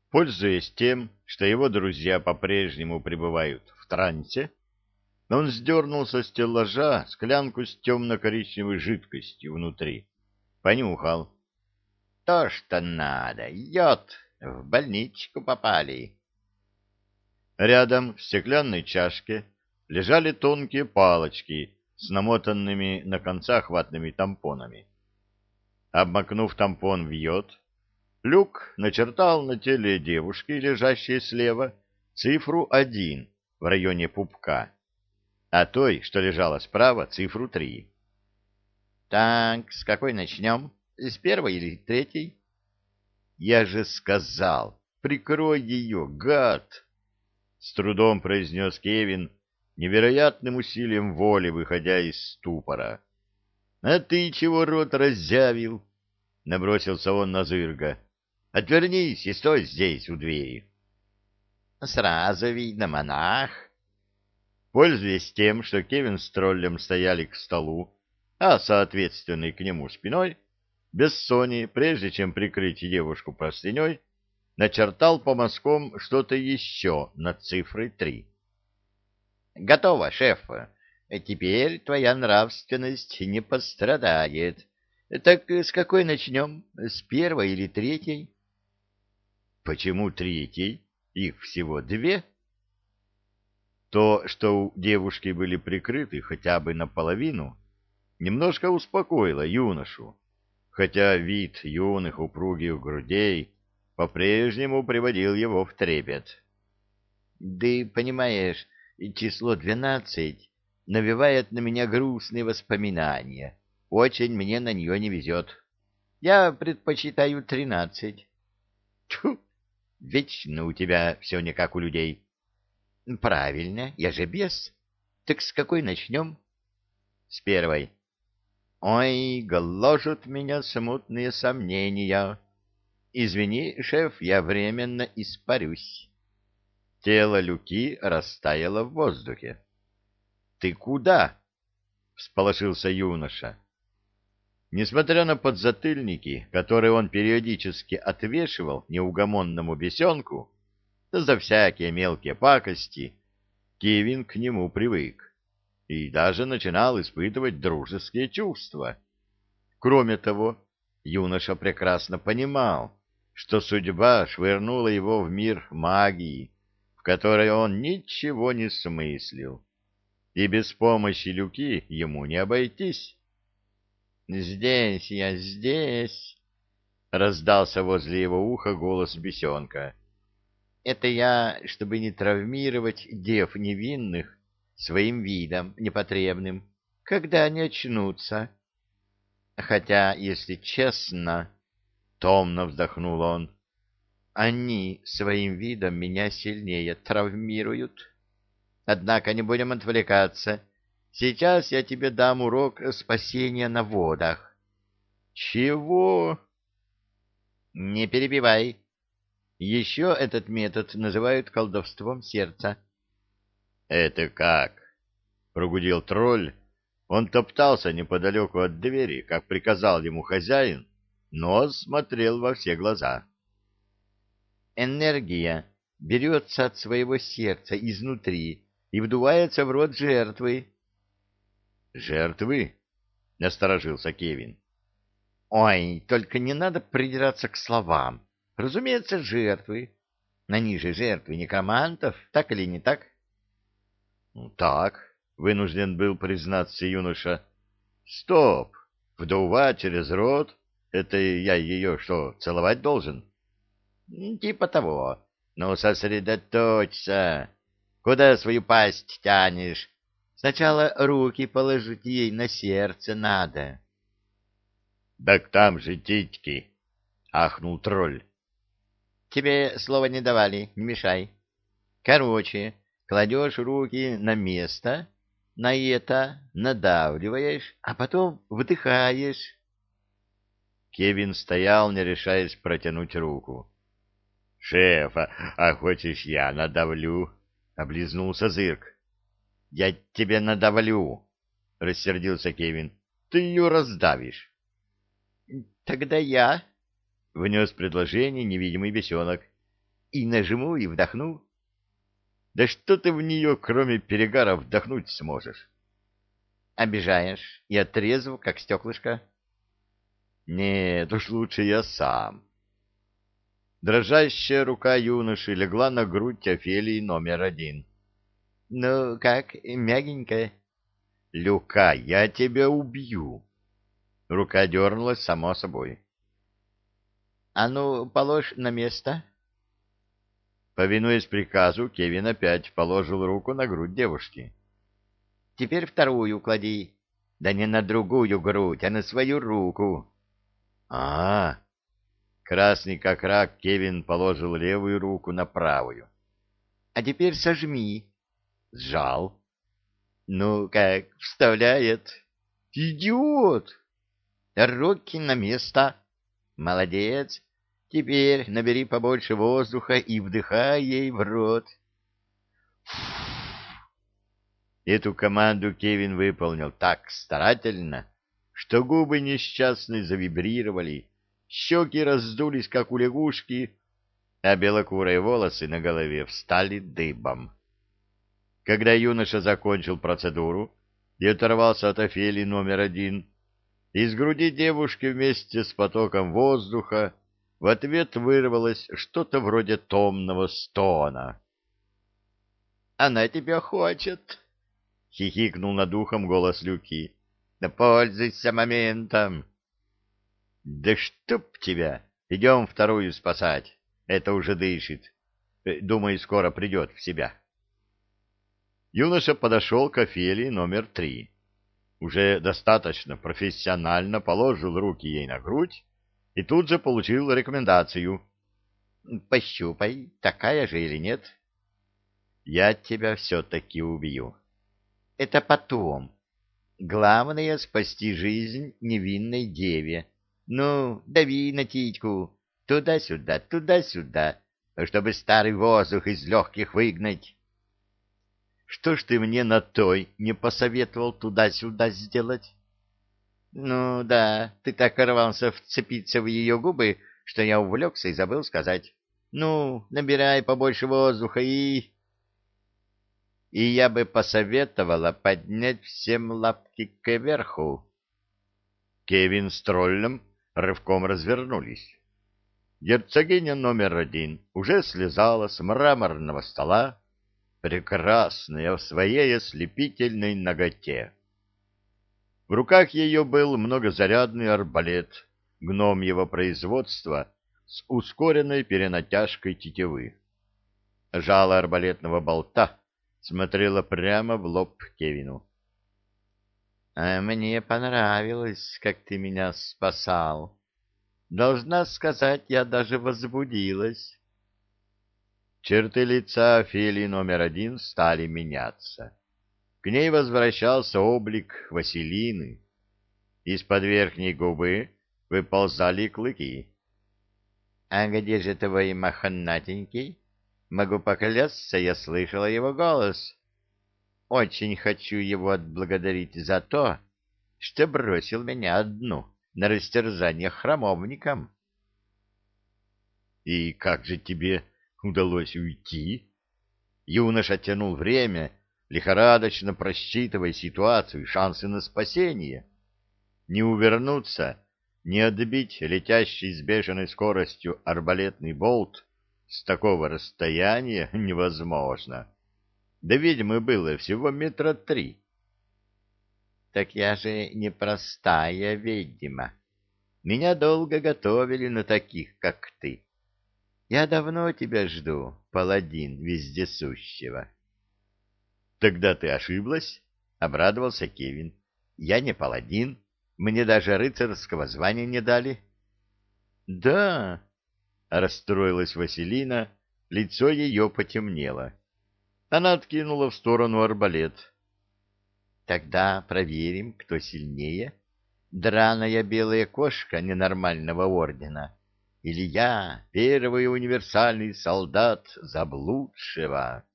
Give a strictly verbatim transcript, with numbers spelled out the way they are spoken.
Пользуясь тем, что его друзья по-прежнему пребывают в трансе, он сдернул со стеллажа склянку с темно-коричневой жидкостью внутри. Понюхал. То, что надо. Йод. В больничку попали. Рядом в стеклянной чашке лежали тонкие палочки с намотанными на концах ватными тампонами. Обмакнув тампон в йод, Люк начертал на теле девушки, лежащей слева, цифру один в районе пупка, а той, что лежала справа, цифру три. Так, с какой начнем? С первой или третьей? Я же сказал, прикрой ее, гад! С трудом произнес Кевин, невероятным усилием воли выходя из ступора. А ты чего рот раззявил? Набросился он на Зырга. Отвернись и стой здесь, у двери. Сразу видно, монах. Пользуясь тем, что Кевин с троллем стояли к столу, а соответственно к нему спиной, Бессони, прежде чем прикрыть девушку простыней, начертал по мазкам что-то еще над цифрой три. — Готово, шеф. Теперь твоя нравственность не пострадает. Так с какой начнем? С первой или третьей? — Почему третьей? Их всего две. То, что у девушки были прикрыты хотя бы наполовину, немножко успокоило юношу, хотя вид юных упругих грудей по-прежнему приводил его в трепет. — Да, понимаешь, число двенадцать навевает на меня грустные воспоминания. Очень мне на нее не везет. Я предпочитаю тринадцать. — Тьфу! Вечно у тебя все не как у людей. — Правильно, я же бес. Так с какой начнем? — С первой. — Ой, гложут меня смутные сомнения. Извини, шеф, я временно испарюсь. Тело Люки растаяло в воздухе. — Ты куда? — всполошился юноша. Несмотря на подзатыльники, которые он периодически отвешивал неугомонному бесенку, за всякие мелкие пакости, Кевин к нему привык и даже начинал испытывать дружеские чувства. Кроме того, юноша прекрасно понимал, что судьба швырнула его в мир магии, в которой он ничего не смыслил, и без помощи Люки ему не обойтись. «Здесь я, здесь!» — раздался возле его уха голос бесенка. «Это я, чтобы не травмировать дев невинных своим видом непотребным, когда они очнутся. Хотя, если честно, — томно вздохнул он, — они своим видом меня сильнее травмируют. Однако не будем отвлекаться. Сейчас я тебе дам урок спасения на водах». «Чего?» «Не перебивай. Еще этот метод называют колдовством сердца». «Это как?» — прогудел тролль. Он топтался неподалеку от двери, как приказал ему хозяин, но смотрел во все глаза. «Энергия берется от своего сердца изнутри и вдувается в рот жертвы». «Жертвы?» — насторожился Кевин. «Ой, только не надо придираться к словам. Разумеется, жертвы. Они же жертвы некромантов, так или не так?» «Ну, так», — вынужден был признаться юноша. «Стоп! Вдувать через рот? Это я ее что, целовать должен?» «Типа того. Ну, сосредоточься. Куда свою пасть тянешь? Сначала руки положить ей на сердце надо». «Так там же титьки!» — ахнул тролль. «Тебе слова не давали, не мешай. Короче, кладешь руки на место, на это надавливаешь, а потом вдыхаешь». Кевин стоял, не решаясь протянуть руку. — Шеф, а, а хочешь я надавлю? — облизнулся Зырк. — Я тебе надавлю, — рассердился Кевин. — Ты ее раздавишь. — Тогда я, — внес предложение невидимый бесенок. и нажму, и вдохну. Да что ты в нее, кроме перегара, вдохнуть сможешь? Обижаешь и отрезал, как стеклышко. Нет, уж лучше я сам. Дрожащая рука юноши легла на грудь Офелии номер один. — Ну, как, мягенькая? — Люка, я тебя убью. Рука дернулась само собой. — А ну, положь на место. Повинуясь приказу, Кевин опять положил руку на грудь девушки. — Теперь вторую клади. Да не на другую грудь, а на свою руку. — А-а-а! Красный как рак, Кевин положил левую руку на правую. — А теперь сожми. — Сжал. — Ну, как, вставляет. — Идиот! — Руки на место. — Молодец. Теперь набери побольше воздуха и вдыхай ей в рот. Эту команду Кевин выполнил так старательно, что губы несчастной завибрировали, щеки раздулись, как у лягушки, а белокурые волосы на голове встали дыбом. Когда юноша закончил процедуру и оторвался от Офелии номер один, из груди девушки вместе с потоком воздуха в ответ вырвалось что-то вроде томного стона. — Она тебя хочет, — хихикнул над ухом голос Люки. — Да пользуйся моментом. — Да чтоб тебя! Идем вторую спасать. Это уже дышит. Думаю, скоро придет в себя. Юноша подошел к Офелии номер три. Уже достаточно профессионально положил руки ей на грудь и тут же получил рекомендацию. — Пощупай, такая же или нет. — Я тебя все-таки убью. — Это потом. Главное — спасти жизнь невинной деве. Ну, дави на титьку. Туда-сюда, туда-сюда, чтобы старый воздух из легких выгнать. — Что ж ты мне на той не посоветовал туда-сюда сделать? — Ну да, ты так рвался вцепиться в ее губы, что я увлекся и забыл сказать. Ну, набирай побольше воздуха и... И я бы посоветовала поднять всем лапки кверху. Кевин с троллем рывком развернулись. Герцогиня номер один уже слезала с мраморного стола, прекрасная в своей ослепительной наготе. В руках ее был многозарядный арбалет гномьего производства с ускоренной перенатяжкой тетивы. Жало арбалетного болта смотрело прямо в лоб Кевину. — А мне понравилось, как ты меня спасал. Должна сказать, я даже возбудилась. Черты лица Офелии номер один стали меняться. К ней возвращался облик Василины. Из-под верхней губы выползали клыки. — А где же твой мохнатенький? Могу поклясться, я слышала его голос. Очень хочу его отблагодарить за то, что бросил меня одну на растерзание храмовникам. — И как же тебе удалось уйти? Юноша тянул время, лихорадочно просчитывая ситуацию и шансы на спасение. Не увернуться, не отбить летящий с бешеной скоростью арбалетный болт с такого расстояния невозможно. Да ведьмы было всего метра три. — Так я же не простая ведьма. Меня долго готовили на таких, как ты. Я давно тебя жду, паладин вездесущего. — Тогда ты ошиблась, — обрадовался Кевин. — Я не паладин, мне даже рыцарского звания не дали. — Да, — расстроилась Василина, лицо ее потемнело. Она откинула в сторону арбалет. — Тогда проверим, кто сильнее. Драная белая кошка ненормального ордена или я, первый универсальный солдат заблудшего.